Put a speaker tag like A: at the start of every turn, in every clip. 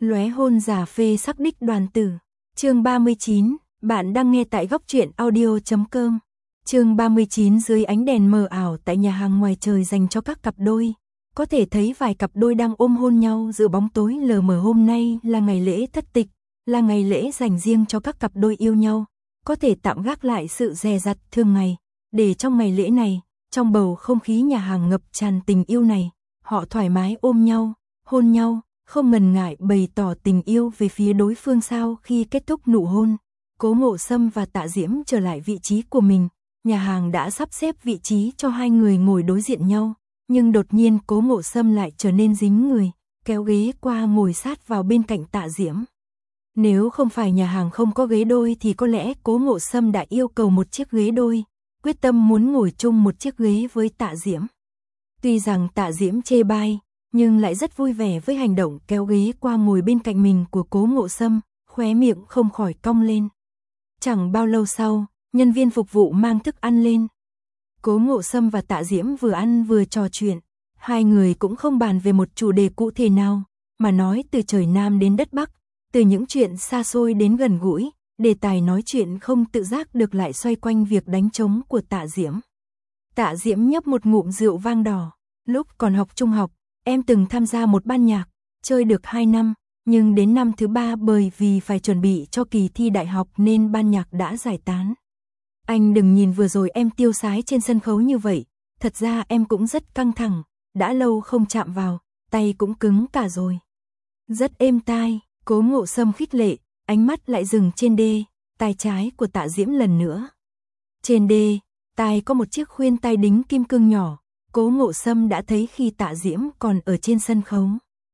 A: Lóe hôn giả phê sắc đích đoàn tử. Chương 39, bạn đang nghe tại góc truyện audio.com. Chương 39 dưới ánh đèn mờ ảo tại nhà hàng ngoài trời dành cho các cặp đôi. Có thể thấy vài cặp đôi đang ôm hôn nhau giữa bóng tối lờ mờ. Hôm nay là ngày lễ thất tịch, là ngày lễ dành riêng cho các cặp đôi yêu nhau. Có thể tạm gác lại sự dè dặt thường ngày, để trong ngày lễ này, trong bầu không khí nhà hàng ngập tràn tình yêu này, họ thoải mái ôm nhau, hôn nhau, không ngần ngại bày tỏ tình yêu về phía đối phương. Sau khi kết thúc nụ hôn, Cố Ngộ Sâm và Tạ Diễm trở lại vị trí của mình. Nhà hàng đã sắp xếp vị trí cho hai người ngồi đối diện nhau, nhưng đột nhiên Cố Ngộ Sâm lại trở nên dính người, kéo ghế qua ngồi sát vào bên cạnh Tạ Diễm. Nếu không phải nhà hàng không có ghế đôi thì có lẽ Cố Ngộ Sâm đã yêu cầu một chiếc ghế đôi, quyết tâm muốn ngồi chung một chiếc ghế với Tạ Diễm. Tuy rằng Tạ Diễm chê bai, nhưng lại rất vui vẻ với hành động kéo ghế qua ngồi bên cạnh mình của Cố Ngộ Sâm, khóe miệng không khỏi cong lên. Chẳng bao lâu sau, nhân viên phục vụ mang thức ăn lên. Cố Ngộ Sâm và Tạ Diễm vừa ăn vừa trò chuyện, hai người cũng không bàn về một chủ đề cụ thể nào, mà nói từ trời Nam đến đất Bắc, từ những chuyện xa xôi đến gần gũi, đề tài nói chuyện không tự giác được lại xoay quanh việc đánh trống của Tạ Diễm. Tạ Diễm nhấp một ngụm rượu vang đỏ, lúc còn học trung học, em từng tham gia một ban nhạc, chơi được 2 năm, nhưng đến năm thứ 3 bởi vì phải chuẩn bị cho kỳ thi đại học nên ban nhạc đã giải tán. Anh đừng nhìn vừa rồi em tiêu sái trên sân khấu như vậy, thật ra em cũng rất căng thẳng, đã lâu không chạm vào, tay cũng cứng cả rồi. Rất êm tai, Cố Ngộ Sâm khích lệ, ánh mắt lại dừng trên đê, tai trái của Tạ Diễm lần nữa. Trên đê, tai có một chiếc khuyên tai đính kim cương nhỏ, Cố Ngộ Sâm đã thấy khi Tạ Diễm còn ở trên sân khấu.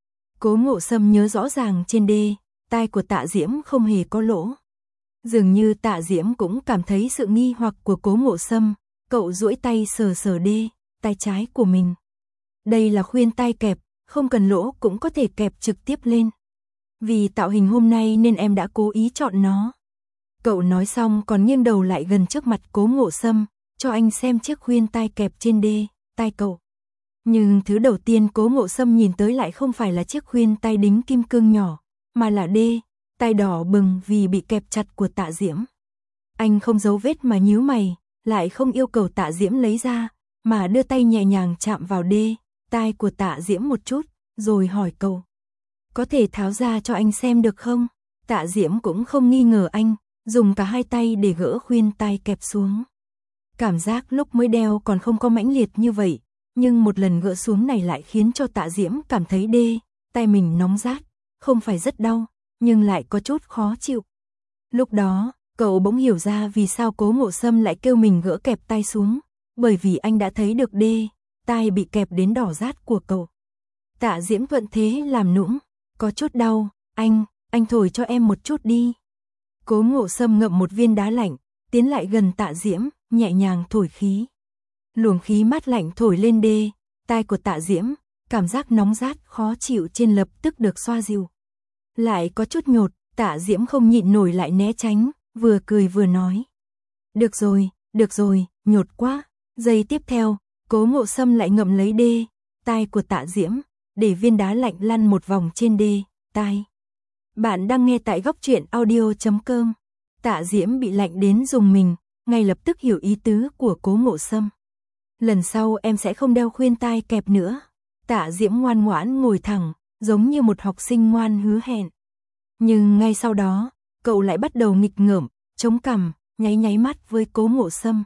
A: Cố Ngộ Sâm nhớ rõ ràng trên đê, tai của Tạ Diễm không hề có lỗ. Dường như Tạ Diễm cũng cảm thấy sự nghi hoặc của Cố Ngộ Sâm, cậu duỗi tay sờ sờ đê, tai trái của mình. Đây là khuyên tai kẹp, không cần lỗ cũng có thể kẹp trực tiếp lên. Vì tạo hình hôm nay nên em đã cố ý chọn nó. Cậu nói xong còn nghiêng đầu lại gần trước mặt Cố Ngộ Sâm, cho anh xem chiếc khuyên tai kẹp trên đê, tai cậu. Nhưng thứ đầu tiên Cố Ngộ Sâm nhìn tới lại không phải là chiếc khuyên tai đính kim cương nhỏ, mà là đê, tai đỏ bừng vì bị kẹp chặt của Tạ Diễm. Anh không giấu vết mà nhíu mày, lại không yêu cầu Tạ Diễm lấy ra, mà đưa tay nhẹ nhàng chạm vào đê, tai của Tạ Diễm một chút, rồi hỏi cậu. Có thể tháo ra cho anh xem được không? Tạ Diễm cũng không nghi ngờ anh, dùng cả hai tay để gỡ khuyên tai kẹp xuống. Cảm giác lúc mới đeo còn không có mãnh liệt như vậy, nhưng một lần gỡ xuống này lại khiến cho Tạ Diễm cảm thấy đê, tay mình nóng rát, không phải rất đau, nhưng lại có chút khó chịu. Lúc đó, cậu bỗng hiểu ra vì sao Cố Ngộ Sâm lại kêu mình gỡ kẹp tai xuống, bởi vì anh đã thấy được đê, tai bị kẹp đến đỏ rát của cậu. Tạ Diễm thuận thế làm nũng, có chút đau, anh thổi cho em một chút đi. Cố Ngộ Sâm ngậm một viên đá lạnh, tiến lại gần Tạ Diễm, nhẹ nhàng thổi khí. Luồng khí mát lạnh thổi lên đê, tai của Tạ Diễm, cảm giác nóng rát khó chịu trên lập tức được xoa dịu. Lại có chút nhột, Tạ Diễm không nhịn nổi lại né tránh, vừa cười vừa nói. Được rồi, nhột quá. Giây tiếp theo, Cố Ngộ Sâm lại ngậm lấy đê, tai của Tạ Diễm, để viên đá lạnh lăn một vòng trên đê, tai. Bạn đang nghe tại góc truyện audio.com. Tạ Diễm bị lạnh đến rùng mình, ngay lập tức hiểu ý tứ của Cố Ngộ Sâm. Lần sau em sẽ không đeo khuyên tai kẹp nữa. Tạ Diễm ngoan ngoãn ngồi thẳng, giống như một học sinh ngoan hứa hẹn. Nhưng ngay sau đó, cậu lại bắt đầu nghịch ngợm, chống cằm, nháy mắt với Cố Ngộ Sâm.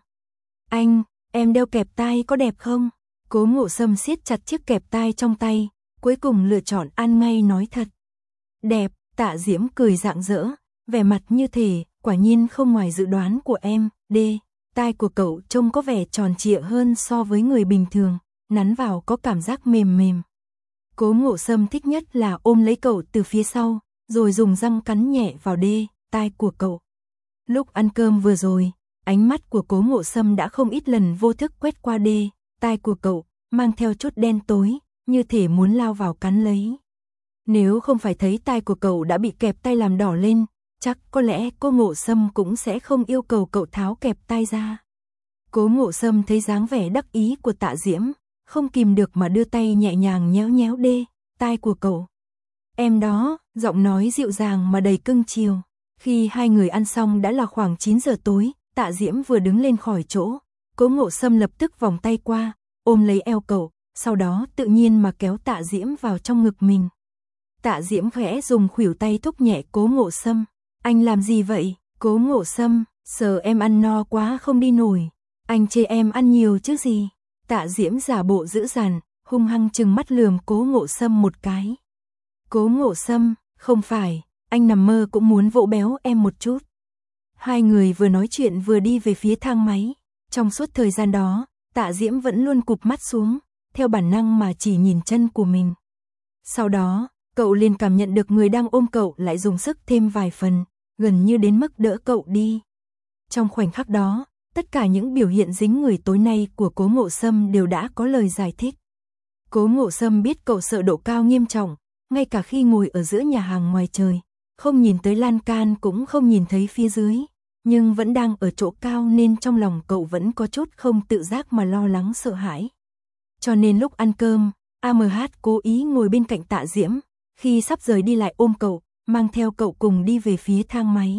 A: Em đeo kẹp tai có đẹp không? Cố Ngộ Sâm siết chặt chiếc kẹp tai trong tay, cuối cùng lựa chọn ăn ngay nói thật. Đẹp, Tạ Diễm cười rạng rỡ, vẻ mặt như thể, quả nhiên không ngoài dự đoán của em, đê. Tai của cậu trông có vẻ tròn trịa hơn so với người bình thường, nắn vào có cảm giác mềm mềm. Cố Ngộ Sâm thích nhất là ôm lấy cậu từ phía sau, rồi dùng răng cắn nhẹ vào đê, tai của cậu. Lúc ăn cơm vừa rồi, ánh mắt của Cố Ngộ Sâm đã không ít lần vô thức quét qua đê, tai của cậu, mang theo chút đen tối, như thể muốn lao vào cắn lấy. Nếu không phải thấy tai của cậu đã bị kẹp tai làm đỏ lên, chắc có lẽ Cố Ngộ Sâm cũng sẽ không yêu cầu cậu tháo kẹp tai ra. Cố Ngộ Sâm thấy dáng vẻ đắc ý của Tạ Diễm, không kìm được mà đưa tay nhẹ nhàng nhéo nhéo đê, tai của cậu. Em đó, Giọng nói dịu dàng mà đầy cưng chiều. Khi hai người ăn xong đã là khoảng 9 giờ tối, Tạ Diễm vừa đứng lên khỏi chỗ, Cố Ngộ Sâm lập tức vòng tay qua, ôm lấy eo cậu, sau đó tự nhiên mà kéo Tạ Diễm vào trong ngực mình. Tạ Diễm khẽ dùng khuỷu tay thúc nhẹ Cố Ngộ Sâm. Anh làm gì vậy? Cố Ngộ Sâm, sợ em ăn no quá không đi nổi. Anh chê em ăn nhiều chứ gì? Tạ Diễm giả bộ dữ dằn, hung hăng trừng mắt lườm Cố Ngộ Sâm một cái. Cố Ngộ Sâm, không phải, anh nằm mơ cũng muốn vỗ béo em một chút. Hai người vừa nói chuyện vừa đi về phía thang máy. Trong suốt thời gian đó, Tạ Diễm vẫn luôn cụp mắt xuống, theo bản năng mà chỉ nhìn chân của mình. Sau đó, cậu liền cảm nhận được người đang ôm cậu lại dùng sức thêm vài phần, gần như đến mức đỡ cậu đi. Trong khoảnh khắc đó, tất cả những biểu hiện dính người tối nay của Cố Ngộ Sâm đều đã có lời giải thích. Cố Ngộ Sâm biết cậu sợ độ cao nghiêm trọng, ngay cả khi ngồi ở giữa nhà hàng ngoài trời, không nhìn tới lan can cũng không nhìn thấy phía dưới, nhưng vẫn đang ở chỗ cao nên trong lòng cậu vẫn có chút không tự giác mà lo lắng sợ hãi. Cho nên lúc ăn cơm, AMH cố ý ngồi bên cạnh Tạ Diễm, khi sắp rời đi lại ôm cậu, mang theo cậu cùng đi về phía thang máy.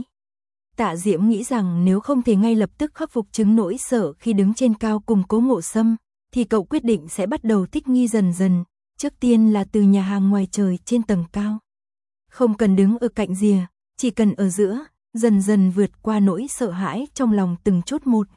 A: Tạ Diễm nghĩ rằng nếu không thể ngay lập tức khắc phục chứng nỗi sợ khi đứng trên cao cùng Cố Ngộ Sâm, thì cậu quyết định sẽ bắt đầu thích nghi dần dần, trước tiên là từ nhà hàng ngoài trời trên tầng cao. Không cần đứng ở cạnh rìa, chỉ cần ở giữa, dần dần vượt qua nỗi sợ hãi trong lòng từng chút một.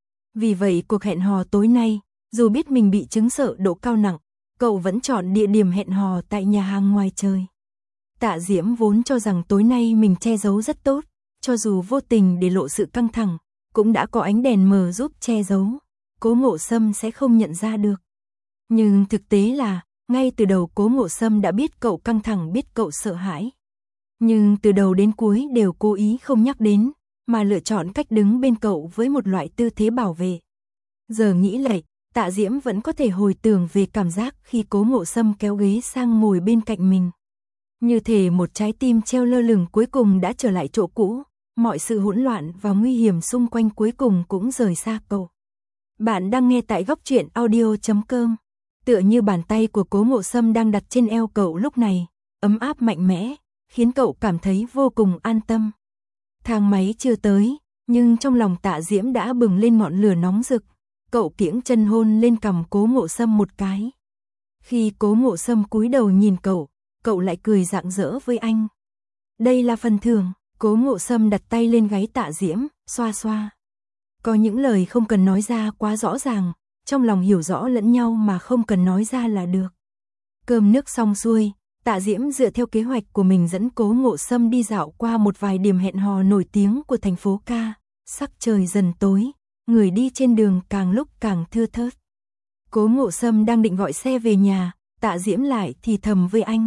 A: Vì vậy cuộc hẹn hò tối nay, dù biết mình bị chứng sợ độ cao nặng, cậu vẫn chọn địa điểm hẹn hò tại nhà hàng ngoài trời. Tạ Diễm vốn cho rằng tối nay mình che giấu rất tốt, cho dù vô tình để lộ sự căng thẳng, cũng đã có ánh đèn mờ giúp che giấu, Cố Ngộ Sâm sẽ không nhận ra được. Nhưng thực tế là, ngay từ đầu Cố Ngộ Sâm đã biết cậu căng thẳng, biết cậu sợ hãi. Nhưng từ đầu đến cuối đều cố ý không nhắc đến, mà lựa chọn cách đứng bên cậu với một loại tư thế bảo vệ. Giờ nghĩ lại, Tạ Diễm vẫn có thể hồi tưởng về cảm giác khi Cố Ngộ Sâm kéo ghế sang ngồi bên cạnh mình. Như thể một trái tim treo lơ lửng cuối cùng đã trở lại chỗ cũ, mọi sự hỗn loạn và nguy hiểm xung quanh cuối cùng cũng rời xa cậu. Bạn đang nghe tại Góc Truyện Audio.com. Tựa như bàn tay của Cố Ngộ Sâm đang đặt trên eo cậu lúc này, ấm áp mạnh mẽ, khiến cậu cảm thấy vô cùng an tâm. Thang máy chưa tới, nhưng trong lòng Tạ Diễm đã bừng lên ngọn lửa nóng rực. Cậu kiễng chân hôn lên cằm Cố Ngộ Sâm một cái. Khi Cố Ngộ Sâm cúi đầu nhìn cậu, cậu lại cười rạng rỡ với anh. Đây là phần thưởng. Cố Ngộ Sâm đặt tay lên gáy Tạ Diễm, xoa xoa. Có những lời không cần nói ra quá rõ ràng, trong lòng hiểu rõ lẫn nhau mà không cần nói ra là được. Cơm nước xong xuôi, Tạ Diễm dựa theo kế hoạch của mình dẫn Cố Ngộ Sâm đi dạo qua một vài điểm hẹn hò nổi tiếng của thành phố ca. Sắc trời dần tối, người đi trên đường càng lúc càng thưa thớt. Cố Ngộ Sâm đang định gọi xe về nhà, Tạ Diễm lại thì thầm với anh.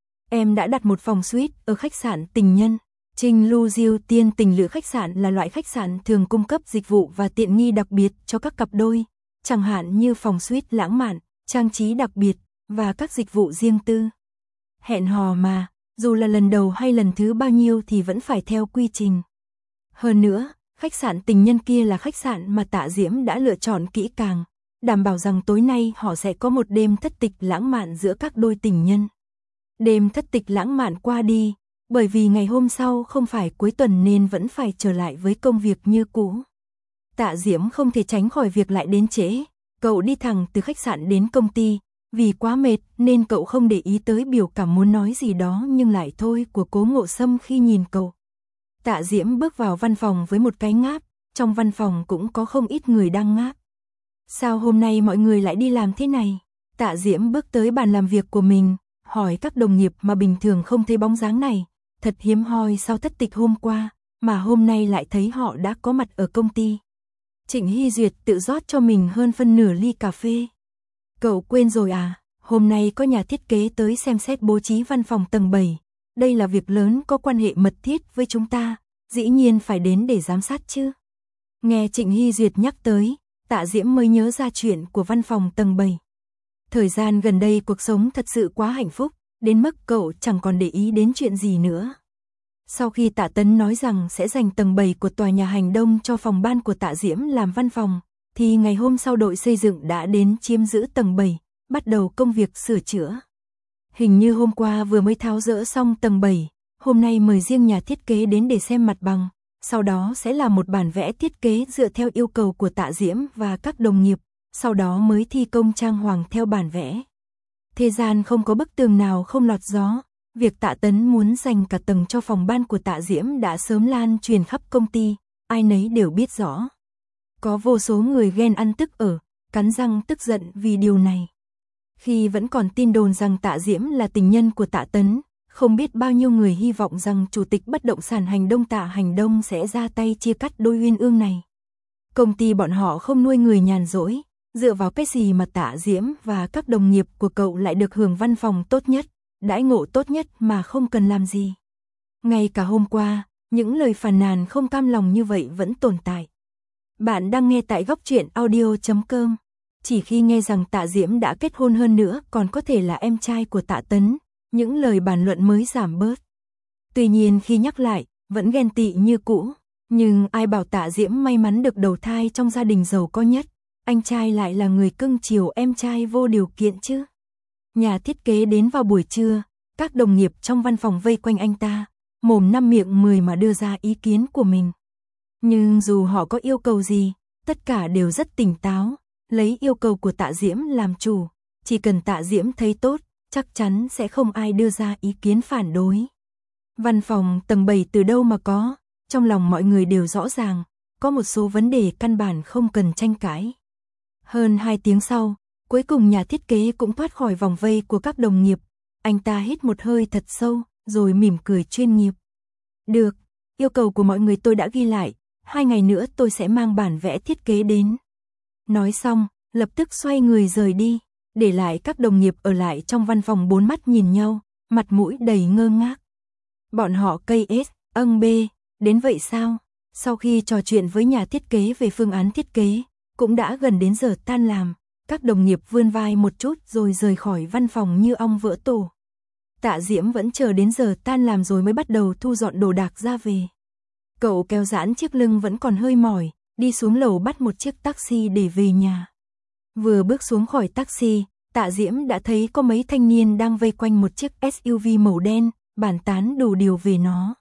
A: Em đã đặt một phòng suite ở khách sạn Tình Nhân. Trinh Lu Diêu Tiên Tình Lữ khách sạn là loại khách sạn thường cung cấp dịch vụ và tiện nghi đặc biệt cho các cặp đôi, chẳng hạn như phòng suite lãng mạn, trang trí đặc biệt và các dịch vụ riêng tư. Hẹn hò mà, dù là lần đầu hay lần thứ bao nhiêu thì vẫn phải theo quy trình. Hơn nữa, khách sạn Tình Nhân kia là khách sạn mà Tạ Diễm đã lựa chọn kỹ càng, đảm bảo rằng tối nay họ sẽ có một đêm thất tịch lãng mạn giữa các đôi tình nhân. Đêm thất tịch lãng mạn qua đi, bởi vì ngày hôm sau không phải cuối tuần nên vẫn phải trở lại với công việc như cũ. Tạ Diễm không thể tránh khỏi việc lại đến trễ, cậu đi thẳng từ khách sạn đến công ty, vì quá mệt nên cậu không để ý tới biểu cảm muốn nói gì đó nhưng lại thôi của Cố Ngộ Sâm khi nhìn cậu. Tạ Diễm bước vào văn phòng với một cái ngáp, trong văn phòng cũng có không ít người đang ngáp. Sao hôm nay mọi người lại đi làm thế này? Tạ Diễm bước tới bàn làm việc của mình, hỏi các đồng nghiệp mà bình thường không thấy bóng dáng này. Thật hiếm hoi sau thất tịch hôm qua, mà hôm nay lại thấy họ đã có mặt ở công ty. Trịnh Hy Duyệt tự rót cho mình hơn phân nửa ly cà phê. Cậu quên rồi à, hôm nay có nhà thiết kế tới xem xét bố trí văn phòng tầng 7. Đây là việc lớn có quan hệ mật thiết với chúng ta, dĩ nhiên phải đến để giám sát chứ. Nghe Trịnh Hy Duyệt nhắc tới, Tạ Diễm mới nhớ ra chuyện của văn phòng tầng 7. Thời gian gần đây cuộc sống thật sự quá hạnh phúc, đến mức cậu chẳng còn để ý đến chuyện gì nữa. Sau khi Tạ Tấn nói rằng sẽ dành tầng 7 của tòa nhà Hành Đông cho phòng ban của Tạ Diễm làm văn phòng, thì ngày hôm sau đội xây dựng đã đến chiếm giữ tầng 7, bắt đầu công việc sửa chữa. Hình như hôm qua vừa mới tháo dỡ xong tầng 7, hôm nay mời riêng nhà thiết kế đến để xem mặt bằng, sau đó sẽ là một bản vẽ thiết kế dựa theo yêu cầu của Tạ Diễm và các đồng nghiệp, sau đó mới thi công trang hoàng theo bản vẽ. Thế gian không có bức tường nào không lọt gió, việc Tạ Tấn muốn dành cả tầng cho phòng ban của Tạ Diễm đã sớm lan truyền khắp công ty, ai nấy đều biết rõ. Có vô số người ghen ăn tức ở, cắn răng tức giận vì điều này. Khi vẫn còn tin đồn rằng Tạ Diễm là tình nhân của Tạ Tấn, không biết bao nhiêu người hy vọng rằng chủ tịch bất động sản Hành Đông Tạ Hành Đông sẽ ra tay chia cắt đôi uyên ương này. Công ty bọn họ không nuôi người nhàn rỗi, dựa vào cái gì mà Tạ Diễm và các đồng nghiệp của cậu lại được hưởng văn phòng tốt nhất, đãi ngộ tốt nhất mà không cần làm gì. Ngay cả hôm qua, những lời phàn nàn không cam lòng như vậy vẫn tồn tại. Bạn đang nghe tại góc truyện audio.com. Chỉ khi nghe rằng Tạ Diễm đã kết hôn hơn nữa còn có thể là em trai của Tạ Tấn, những lời bàn luận mới giảm bớt. Tuy nhiên khi nhắc lại, vẫn ghen tị như cũ, nhưng ai bảo Tạ Diễm may mắn được đầu thai trong gia đình giàu có nhất, anh trai lại là người cưng chiều em trai vô điều kiện chứ. Nhà thiết kế đến vào buổi trưa, các đồng nghiệp trong văn phòng vây quanh anh ta, mồm năm miệng 10 mà đưa ra ý kiến của mình. Nhưng dù họ có yêu cầu gì, tất cả đều rất tỉnh táo, lấy yêu cầu của Tạ Diễm làm chủ, chỉ cần Tạ Diễm thấy tốt, chắc chắn sẽ không ai đưa ra ý kiến phản đối. Văn phòng tầng 7 từ đâu mà có, trong lòng mọi người đều rõ ràng, có một số vấn đề căn bản không cần tranh cãi. Hơn 2 tiếng sau, cuối cùng nhà thiết kế cũng thoát khỏi vòng vây của các đồng nghiệp, anh ta hít một hơi thật sâu, rồi mỉm cười chuyên nghiệp. Được, yêu cầu của mọi người tôi đã ghi lại, 2 ngày nữa tôi sẽ mang bản vẽ thiết kế đến. Nói xong, lập tức xoay người rời đi, để lại các đồng nghiệp ở lại trong văn phòng bốn mắt nhìn nhau, mặt mũi đầy ngơ ngác. Bọn họ cây S, B, đến vậy sao? Sau khi trò chuyện với nhà thiết kế về phương án thiết kế, cũng đã gần đến giờ tan làm, các đồng nghiệp vươn vai một chút rồi rời khỏi văn phòng như ong vỡ tổ. Tạ Diễm vẫn chờ đến giờ tan làm rồi mới bắt đầu thu dọn đồ đạc ra về. Cậu kéo giãn chiếc lưng vẫn còn hơi mỏi, đi xuống lầu bắt một chiếc taxi để về nhà. Vừa bước xuống khỏi taxi, Tạ Diễm đã thấy có mấy thanh niên đang vây quanh một chiếc SUV màu đen, bàn tán đủ điều về nó.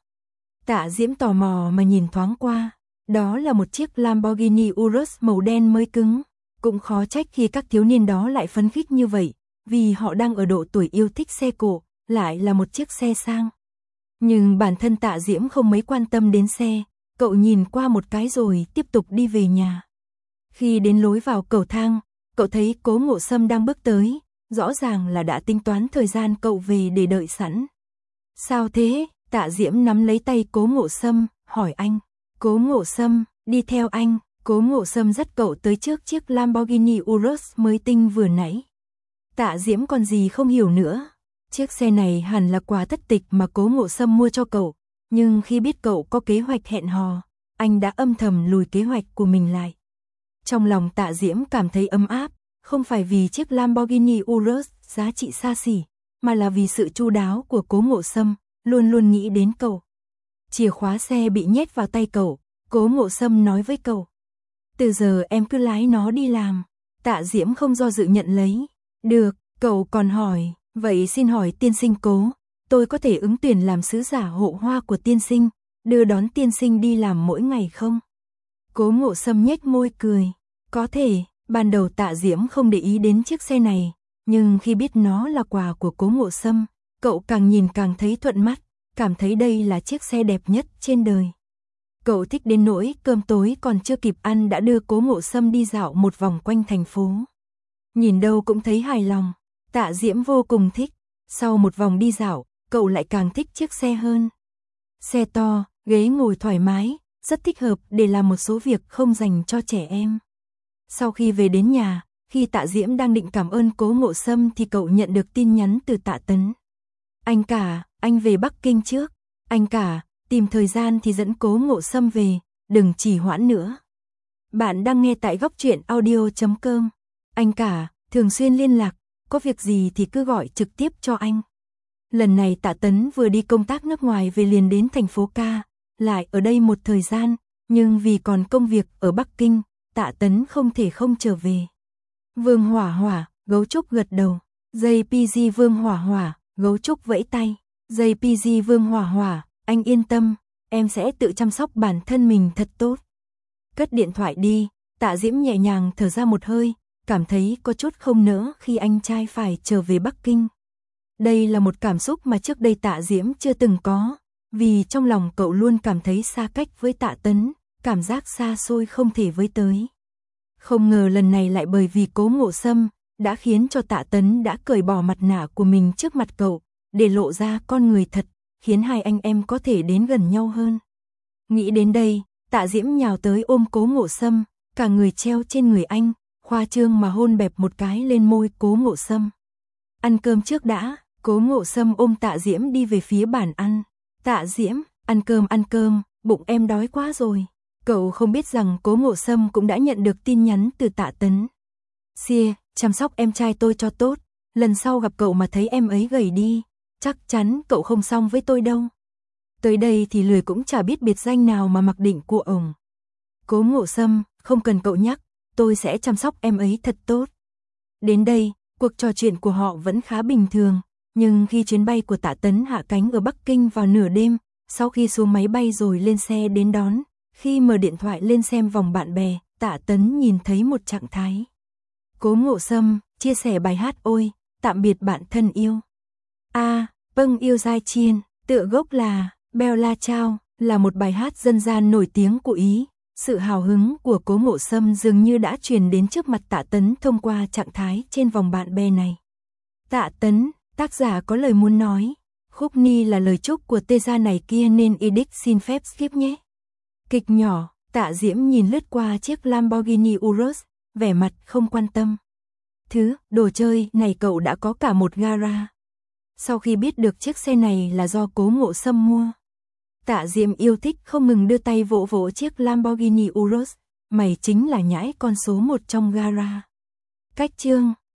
A: Tạ Diễm tò mò mà nhìn thoáng qua, đó là một chiếc Lamborghini Urus màu đen mới cứng. Cũng khó trách khi các thiếu niên đó lại phấn khích như vậy, vì họ đang ở độ tuổi yêu thích xe cổ, lại là một chiếc xe sang. Nhưng bản thân Tạ Diễm không mấy quan tâm đến xe, cậu nhìn qua một cái rồi tiếp tục đi về nhà. Khi đến lối vào cầu thang, cậu thấy Cố Ngộ Sâm đang bước tới, rõ ràng là đã tính toán thời gian cậu về để đợi sẵn. Sao thế? Tạ Diễm nắm lấy tay Cố Ngộ Sâm, hỏi anh. Cố Ngộ Sâm, đi theo anh. Cố Ngộ Sâm dắt cậu tới trước chiếc Lamborghini Urus mới tinh vừa nãy. Tạ Diễm còn gì không hiểu nữa. Chiếc xe này hẳn là quà thất tịch mà Cố Ngộ Sâm mua cho cậu, nhưng khi biết cậu có kế hoạch hẹn hò, anh đã âm thầm lùi kế hoạch của mình lại. Trong lòng Tạ Diễm cảm thấy ấm áp, không phải vì chiếc Lamborghini Urus giá trị xa xỉ, mà là vì sự chu đáo của Cố Ngộ Sâm, luôn luôn nghĩ đến cậu. Chìa khóa xe bị nhét vào tay cậu, Cố Ngộ Sâm nói với cậu. Từ giờ em cứ lái nó đi làm. Tạ Diễm không do dự nhận lấy. Được, cậu còn hỏi, vậy xin hỏi tiên sinh Cố, tôi có thể ứng tuyển làm sứ giả hộ hoa của tiên sinh, đưa đón tiên sinh đi làm mỗi ngày không? Cố Ngộ Sâm nhếch môi cười. Có thể, ban đầu Tạ Diễm không để ý đến chiếc xe này, nhưng khi biết nó là quà của Cố Ngộ Sâm, cậu càng nhìn càng thấy thuận mắt, cảm thấy đây là chiếc xe đẹp nhất trên đời. Cậu thích đến nỗi cơm tối còn chưa kịp ăn đã đưa Cố Ngộ Sâm đi dạo một vòng quanh thành phố. Nhìn đâu cũng thấy hài lòng, Tạ Diễm vô cùng thích. Sau một vòng đi dạo, cậu lại càng thích chiếc xe hơn. Xe to, ghế ngồi thoải mái, rất thích hợp để làm một số việc không dành cho trẻ em. Sau khi về đến nhà, khi Tạ Diễm đang định cảm ơn Cố Ngộ Sâm thì cậu nhận được tin nhắn từ Tạ Tấn. Anh cả, anh về Bắc Kinh trước. Anh cả, tìm thời gian thì dẫn Cố Ngộ Sâm về, đừng trì hoãn nữa. Bạn đang nghe tại góc truyện audio.com. Anh cả, thường xuyên liên lạc, có việc gì thì cứ gọi trực tiếp cho anh. Lần này Tạ Tấn vừa đi công tác nước ngoài về liền đến thành phố Ca, lại ở đây một thời gian, nhưng vì còn công việc ở Bắc Kinh, Tạ Tấn không thể không trở về. Vương Hỏa Hỏa, gấu trúc gật đầu. JPG Vương Hỏa Hỏa, Gấu trúc vẫy tay, JPG Vương Hỏa Hỏa, anh yên tâm, em sẽ tự chăm sóc bản thân mình thật tốt. Cất điện thoại đi, Tạ Diễm nhẹ nhàng thở ra một hơi, cảm thấy có chút không nỡ khi anh trai phải trở về Bắc Kinh. Đây là một cảm xúc mà trước đây Tạ Diễm chưa từng có, vì trong lòng cậu luôn cảm thấy xa cách với Tạ Tấn, cảm giác xa xôi không thể với tới. Không ngờ lần này lại bởi vì Cố Ngộ Sâm, đã khiến cho Tạ Tấn đã cởi bỏ mặt nạ của mình trước mặt cậu, để lộ ra con người thật, khiến hai anh em có thể đến gần nhau hơn. Nghĩ đến đây, Tạ Diễm nhào tới ôm Cố Ngộ Sâm, cả người treo trên người anh, khoa trương mà hôn bẹp một cái lên môi Cố Ngộ Sâm. Ăn cơm trước đã, Cố Ngộ Sâm ôm Tạ Diễm đi về phía bàn ăn. Tạ Diễm, ăn cơm, bụng em đói quá rồi. Cậu không biết rằng Cố Ngộ Sâm cũng đã nhận được tin nhắn từ Tạ Tấn. Xìa, chăm sóc em trai tôi cho tốt, lần sau gặp cậu mà thấy em ấy gầy đi, chắc chắn cậu không xong với tôi đâu. Tới đây thì lười cũng chả biết biệt danh nào mà mặc định của ổng. Cố Ngộ Sâm, không cần cậu nhắc, tôi sẽ chăm sóc em ấy thật tốt. Đến đây, cuộc trò chuyện của họ vẫn khá bình thường, nhưng khi chuyến bay của Tạ Tấn hạ cánh ở Bắc Kinh vào nửa đêm, sau khi xuống máy bay rồi lên xe đến đón, khi mở điện thoại lên xem vòng bạn bè, Tạ Tấn nhìn thấy một trạng thái. Cố Ngộ Sâm chia sẻ bài hát Ôi, tạm biệt bạn thân yêu. Vâng yêu dai chiên, tựa gốc là Bella Ciao, là một bài hát dân gian nổi tiếng của Ý. Sự hào hứng của Cố Ngộ Sâm dường như đã truyền đến trước mặt Tạ Tấn thông qua trạng thái trên vòng bạn bè này. Tạ Tấn, tác giả có lời muốn nói. Khúc Ni là lời chúc của tê gia này kia nên Edic xin phép skip nhé. Kịch nhỏ, Tạ Diễm nhìn lướt qua chiếc Lamborghini Urus, vẻ mặt không quan tâm. Đồ chơi này cậu đã có cả một gara. Sau khi biết được chiếc xe này là do Cố Ngộ Sâm mua, Tạ Diễm yêu thích không ngừng đưa tay vỗ vỗ chiếc Lamborghini Urus, mày chính là nhãi con số 1 trong gara. Cách chương